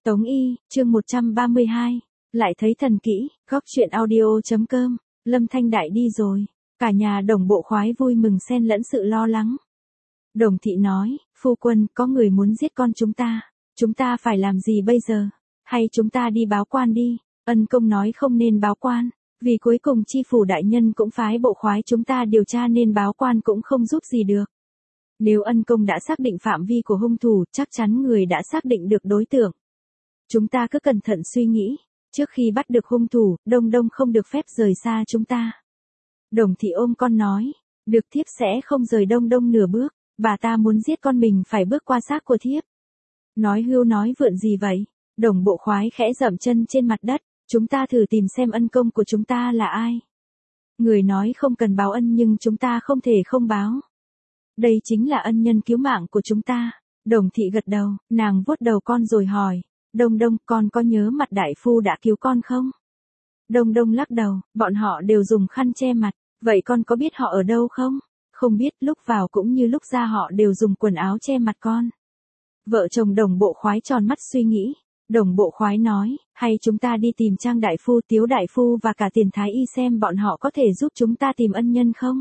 Tống Y, chương 132, lại thấy thần kỹ, góc chuyện audio.com, Lâm Thanh Đại đi rồi. Cả nhà Đồng Bộ Khoái vui mừng xen lẫn sự lo lắng. Đồng Thị nói, phu quân, có người muốn giết con chúng ta phải làm gì bây giờ? Hay chúng ta đi báo quan đi? Ân Công nói không nên báo quan, vì cuối cùng chi phủ đại nhân cũng phái bộ khoái chúng ta điều tra nên báo quan cũng không giúp gì được. Nếu Ân Công đã xác định phạm vi của hung thủ, chắc chắn người đã xác định được đối tượng. Chúng ta cứ cẩn thận suy nghĩ, trước khi bắt được hung thủ, Đông Đông không được phép rời xa chúng ta. Đồng Thị ôm con nói, được, thiếp sẽ không rời Đông Đông nửa bước, bà ta muốn giết con mình phải bước qua xác của thiếp. Nói hưu nói vượn gì vậy? Đồng Bộ Khoái khẽ dậm chân trên mặt đất, chúng ta thử tìm xem ân công của chúng ta là ai. Người nói không cần báo ân nhưng chúng ta không thể không báo. Đây chính là ân nhân cứu mạng của chúng ta. Đồng Thị gật đầu, nàng vuốt đầu con rồi hỏi, Đông Đông, con có nhớ mặt đại phu đã cứu con không? Đông Đông lắc đầu, bọn họ đều dùng khăn che mặt, vậy con có biết họ ở đâu không? Không biết, lúc vào cũng như lúc ra họ đều dùng quần áo che mặt con. Vợ chồng Đồng Bộ Khoái tròn mắt suy nghĩ. Đồng Bộ Khoái nói, hay chúng ta đi tìm Trang đại phu, Tiếu đại phu và cả Tiền thái y xem bọn họ có thể giúp chúng ta tìm ân nhân không?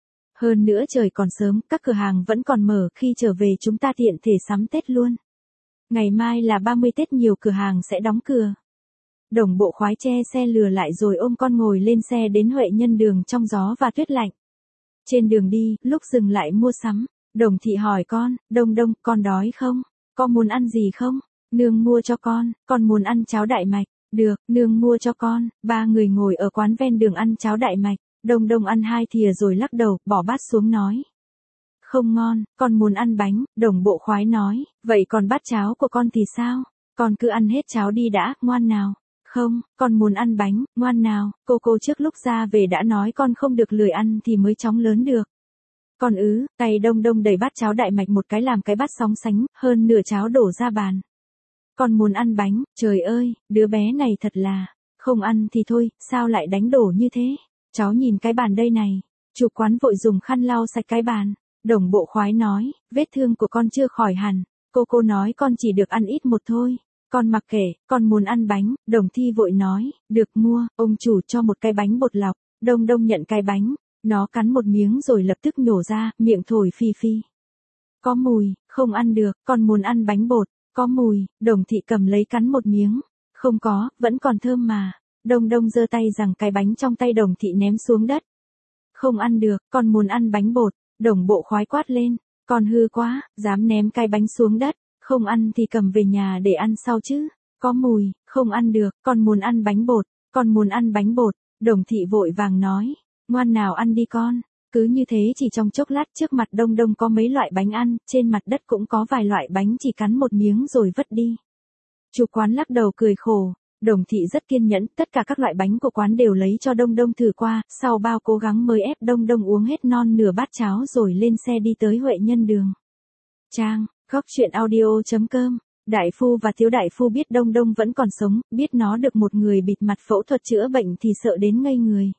Hơn nữa trời còn sớm, các cửa hàng vẫn còn mở, khi trở về chúng ta tiện thể sắm Tết luôn. Ngày mai là 30 Tết, nhiều cửa hàng sẽ đóng cửa. Đồng Bộ Khoái che xe lừa lại rồi ôm con ngồi lên xe đến Huệ Nhân Đường trong gió và tuyết lạnh. Trên đường đi, lúc dừng lại mua sắm, Đồng Thị hỏi con, Đông Đông, con đói không? Con muốn ăn gì không? Nương mua cho con muốn ăn cháo đại mạch. Được, nương mua cho con. Ba người ngồi ở quán ven đường ăn cháo đại mạch. Đông Đông ăn 2 thìa rồi lắc đầu, bỏ bát xuống nói. Không ngon, con muốn ăn bánh. Đồng Bộ Khoái nói, vậy còn bát cháo của con thì sao? Con cứ ăn hết cháo đi đã, ngoan nào. Không, con muốn ăn bánh, ngoan nào. Cô trước lúc ra về đã nói con không được lười ăn thì mới chóng lớn được. Con tay Đông Đông đẩy bát cháo đại mạch một cái làm cái bát sóng sánh, hơn nửa cháo đổ ra bàn. Con muốn ăn bánh, trời ơi, đứa bé này thật là, không ăn thì thôi, sao lại đánh đổ như thế? Cháu nhìn cái bàn đây này. Chủ quán vội dùng khăn lau sạch cái bàn. Đồng Bộ Khoái nói, vết thương của con chưa khỏi hẳn. Cô nói con chỉ được ăn ít một thôi. Con mặc kệ, con muốn ăn bánh. Đồng Thi vội nói, được mua, ông chủ cho một cái bánh bột lọc. Đông Đông nhận cái bánh, nó cắn một miếng rồi lập tức nhổ ra, miệng thổi phì phì. Có mùi, không ăn được, con muốn ăn bánh bột. Có mùi. Đồng Thị cầm lấy cắn một miếng. Không có, vẫn còn thơm mà. Đông Đông giơ tay giằng cái bánh trong tay Đồng Thị ném xuống đất. Không ăn được, con muốn ăn bánh bột. Đồng Bộ Khoái quát lên, con hư quá, dám ném cái bánh xuống đất, không ăn thì cầm về nhà để ăn sau chứ. Có mùi, không ăn được, con muốn ăn bánh bột, con muốn ăn bánh bột. Đồng Thị vội vàng nói, ngoan nào ăn đi con. Cứ như thế chỉ trong chốc lát trước mặt Đông Đông có mấy loại bánh ăn, trên mặt đất cũng có vài loại bánh, chỉ cắn một miếng rồi vứt đi. Chủ quán lắc đầu cười khổ. Đồng Thị rất kiên nhẫn, tất cả các loại bánh của quán đều lấy cho Đông Đông thử qua, sau bao cố gắng mới ép Đông Đông uống hết non nửa bát cháo rồi lên xe đi tới Huệ Nhân Đường. Trang, góc chuyện audio.com, đại phu và Tiếu đại phu biết Đông Đông vẫn còn sống, biết nó được một người bịt mặt phẫu thuật chữa bệnh thì sợ đến ngây người.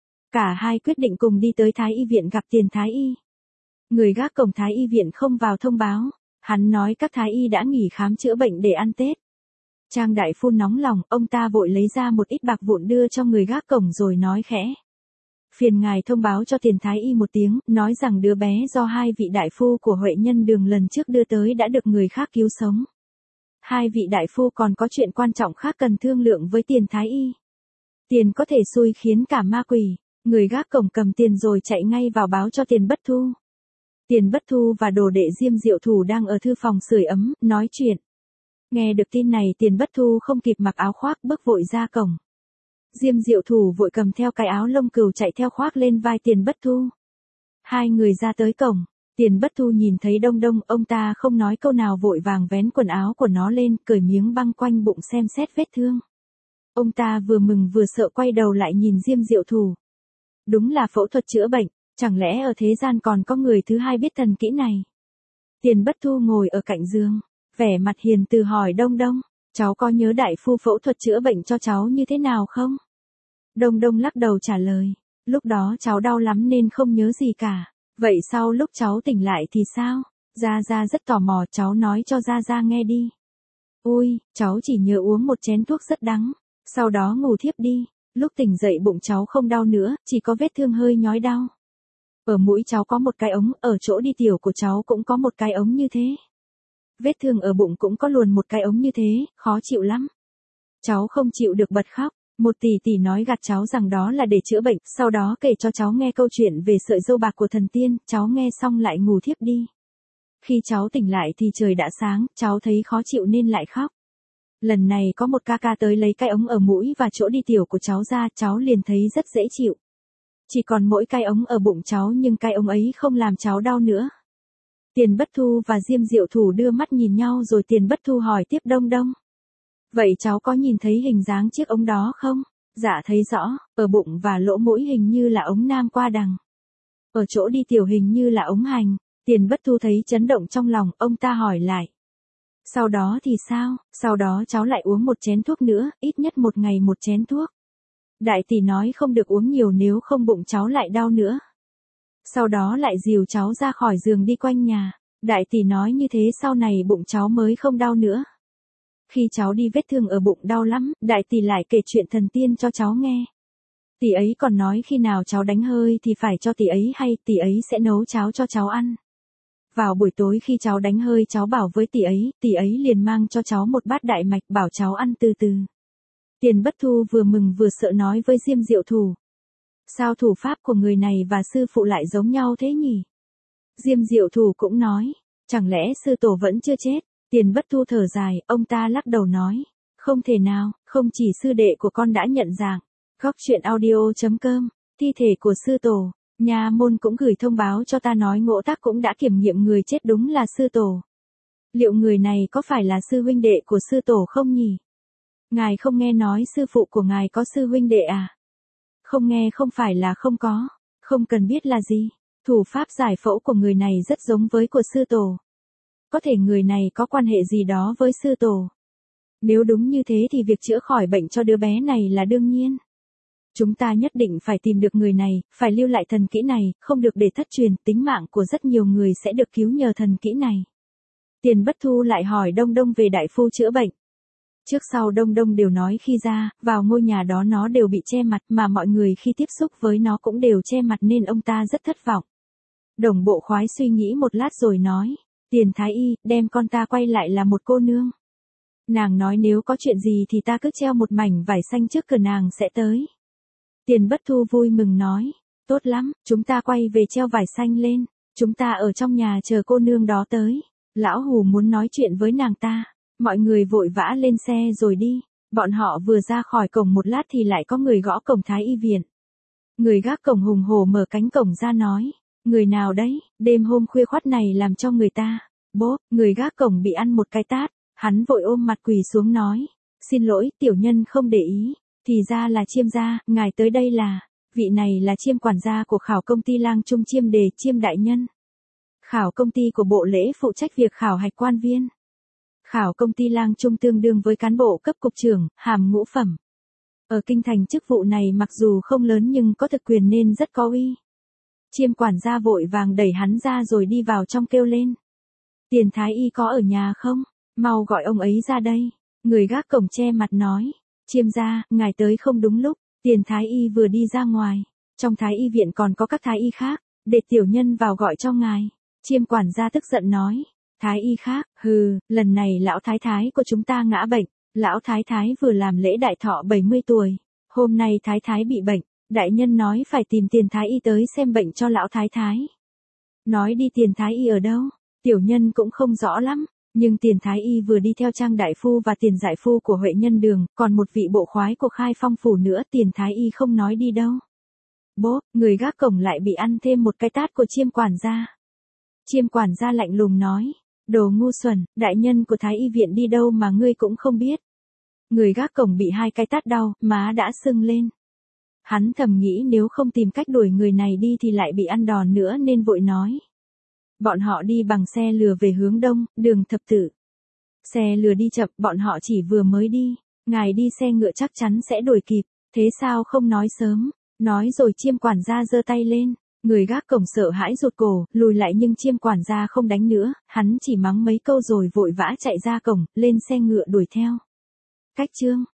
Cả hai quyết định cùng đi tới Thái y viện gặp Tiền thái y. Người gác cổng Thái y viện không vào thông báo, hắn nói các thái y đã nghỉ khám chữa bệnh để ăn Tết. Trang đại phu nóng lòng, ông ta vội lấy ra một ít bạc vụn đưa cho người gác cổng rồi nói khẽ. Phiền ngài thông báo cho Tiền thái y một tiếng, nói rằng đứa bé do 2 vị đại phu của Huệ Nhân Đường lần trước đưa tới đã được người khác cứu sống. 2 vị đại phu còn có chuyện quan trọng khác cần thương lượng với Tiền thái y. Tiền có thể xui khiến cả ma quỷ. Người gác cổng cầm tiền rồi chạy ngay vào báo cho Tiền Bất Thu. Tiền Bất Thu và đồ đệ Diêm Diệu Thủ đang ở thư phòng sưởi ấm, nói chuyện. Nghe được tin này Tiền Bất Thu không kịp mặc áo khoác bước vội ra cổng. Diêm Diệu Thủ vội cầm theo cái áo lông cừu chạy theo khoác lên vai Tiền Bất Thu. Hai người ra tới cổng, Tiền Bất Thu nhìn thấy Đông Đông, ông ta không nói câu nào vội vàng vén quần áo của nó lên, cởi miếng băng quanh bụng xem xét vết thương. Ông ta vừa mừng vừa sợ quay đầu lại nhìn Diêm Diệu Thủ. Đúng là phẫu thuật chữa bệnh, chẳng lẽ ở thế gian còn có người thứ hai biết thần kỹ này. Tiền Bất Thu ngồi ở cạnh giường, vẻ mặt hiền từ hỏi Đông Đông, cháu có nhớ đại phu phẫu thuật chữa bệnh cho cháu như thế nào không? Đông Đông lắc đầu trả lời, lúc đó cháu đau lắm nên không nhớ gì cả. Vậy sau lúc cháu tỉnh lại thì sao? Gia Gia rất tò mò, cháu nói cho Gia Gia nghe đi. Ôi, cháu chỉ nhớ uống một chén thuốc rất đắng, sau đó ngủ thiếp đi. Lúc tỉnh dậy bụng cháu không đau nữa, chỉ có vết thương hơi nhói đau. Ở mũi cháu có một cái ống, ở chỗ đi tiểu của cháu cũng có một cái ống như thế. Vết thương ở bụng cũng có luồn một cái ống như thế, khó chịu lắm. Cháu không chịu được bật khóc. Một tỷ tỷ nói gạt cháu rằng đó là để chữa bệnh, sau đó kể cho cháu nghe câu chuyện về sợi dâu bạc của thần tiên, cháu nghe xong lại ngủ thiếp đi. Khi cháu tỉnh lại thì trời đã sáng, cháu thấy khó chịu nên lại khóc. Lần này có một ca ca tới lấy cái ống ở mũi và chỗ đi tiểu của cháu ra, cháu liền thấy rất dễ chịu. Chỉ còn mỗi cái ống ở bụng cháu nhưng cái ống ấy không làm cháu đau nữa. Tiền Bất Thu và Diêm Diệu Thủ đưa mắt nhìn nhau rồi Tiền Bất Thu hỏi tiếp Đông Đông. Vậy cháu có nhìn thấy hình dáng chiếc ống đó không? Dạ thấy rõ, ở bụng và lỗ mũi hình như là ống nam qua đằng. Ở chỗ đi tiểu hình như là ống hành. Tiền Bất Thu thấy chấn động trong lòng, ông ta hỏi lại. Sau đó thì sao? Sau đó cháu lại uống một chén thuốc nữa, ít nhất một ngày một chén thuốc. Đại tỷ nói không được uống nhiều nếu không bụng cháu lại đau nữa. Sau đó lại dìu cháu ra khỏi giường đi quanh nhà. Đại tỷ nói như thế sau này bụng cháu mới không đau nữa. Khi cháu đi vết thương ở bụng đau lắm, đại tỷ lại kể chuyện thần tiên cho cháu nghe. Tỷ ấy còn nói khi nào cháu đánh hơi thì phải cho tỷ ấy hay, tỷ ấy sẽ nấu cháo cho cháu ăn. Vào buổi tối khi cháu đánh hơi cháu bảo với tỷ ấy liền mang cho cháu một bát đại mạch bảo cháu ăn từ từ. Tiền Bất Thu vừa mừng vừa sợ nói với Diêm Diệu Thủ. Sao thủ pháp của người này và sư phụ lại giống nhau thế nhỉ? Diêm Diệu Thủ cũng nói, chẳng lẽ sư tổ vẫn chưa chết? Tiền Bất Thu thở dài, ông ta lắc đầu nói, không thể nào, không chỉ sư đệ của con đã nhận dạng. Góc truyện audio.com, thi thể của sư tổ, nhà môn cũng gửi thông báo cho ta nói Ngỗ Tác cũng đã kiểm nghiệm người chết đúng là sư tổ. Liệu người này có phải là sư huynh đệ của sư tổ không nhỉ? Ngài không nghe nói sư phụ của ngài có sư huynh đệ à? Không nghe không phải là không có, không cần biết là gì. Thủ pháp giải phẫu của người này rất giống với của sư tổ. Có thể người này có quan hệ gì đó với sư tổ. Nếu đúng như thế thì việc chữa khỏi bệnh cho đứa bé này là đương nhiên. Chúng ta nhất định phải tìm được người này, phải lưu lại thần kỹ này, không được để thất truyền, tính mạng của rất nhiều người sẽ được cứu nhờ thần kỹ này. Tiền Bất Thu lại hỏi Đông Đông về đại phu chữa bệnh. Trước sau Đông Đông đều nói khi ra, vào ngôi nhà đó nó đều bị che mặt mà mọi người khi tiếp xúc với nó cũng đều che mặt nên ông ta rất thất vọng. Đồng Bộ Khoái suy nghĩ một lát rồi nói, Tiền Thái Y, đem con ta quay lại là một cô nương. Nàng nói nếu có chuyện gì thì ta cứ treo một mảnh vải xanh trước cửa nàng sẽ tới. Tiền Bất Thu vui mừng nói, tốt lắm, chúng ta quay về treo vải xanh lên, chúng ta ở trong nhà chờ cô nương đó tới. Lão Hù muốn nói chuyện với nàng ta. Mọi người vội vã lên xe rồi đi. Bọn họ vừa ra khỏi cổng một lát thì lại có người gõ cổng Thái Y viện. Người gác cổng hùng hổ mở cánh cổng ra nói, người nào đấy, đêm hôm khuya khoắt này làm cho người ta. Bốp, người gác cổng bị ăn một cái tát, hắn vội ôm mặt quỳ xuống nói, xin lỗi, tiểu nhân không để ý, thì ra là Chiêm gia, ngài tới đây là, vị này là Chiêm quản gia của khảo công ty Lang Trung Chiêm Đề, Chiêm đại nhân. Khảo công ty của bộ lễ phụ trách việc khảo hạch quan viên. Khảo công ty Lang Trung tương đương với cán bộ cấp cục trưởng, hàm ngũ phẩm. Ở kinh thành chức vụ này mặc dù không lớn nhưng có thực quyền nên rất có uy. Chiêm quản gia vội vàng đẩy hắn ra rồi đi vào trong kêu lên. Tiền Thái Y có ở nhà không? Mau gọi ông ấy ra đây. Người gác cổng che mặt nói. Chiêm gia, ngài tới không đúng lúc. Tiền Thái Y vừa đi ra ngoài. Trong Thái Y viện còn có các Thái Y khác. Để tiểu nhân vào gọi cho ngài. Chiêm quản gia tức giận nói. Thái Y khác, hừ, lần này lão thái thái của chúng ta ngã bệnh. Lão thái thái vừa làm lễ đại thọ 70 tuổi. Hôm nay thái thái bị bệnh. Đại nhân nói phải tìm Tiền Thái Y tới xem bệnh cho lão thái thái. Nói đi Tiền Thái Y ở đâu? Tiểu nhân cũng không rõ lắm. Nhưng Tiền Thái Y vừa đi theo Trang đại phu và Tiền giải phu của Huệ Nhân Đường, còn một vị bộ khoái của Khai Phong phủ nữa, Tiền Thái Y không nói đi đâu. Bốp, người gác cổng lại bị ăn thêm một cái tát của Chiêm quản gia. Chiêm quản gia lạnh lùng nói, đồ ngu xuẩn, đại nhân của Thái Y viện đi đâu mà ngươi cũng không biết. Người gác cổng bị hai cái tát đau, má đã sưng lên. Hắn thầm nghĩ nếu không tìm cách đuổi người này đi thì lại bị ăn đòn nữa nên vội nói. Bọn họ đi bằng xe lừa về hướng đông, đường thập tự. Xe lừa đi chậm, bọn họ chỉ vừa mới đi. Ngài đi xe ngựa chắc chắn sẽ đuổi kịp, thế sao không nói sớm? Nói rồi Chiêm quản gia giơ tay lên. Người gác cổng sợ hãi rụt cổ, lùi lại nhưng Chiêm quản gia không đánh nữa, hắn chỉ mắng mấy câu rồi vội vã chạy ra cổng, lên xe ngựa đuổi theo. Cách chương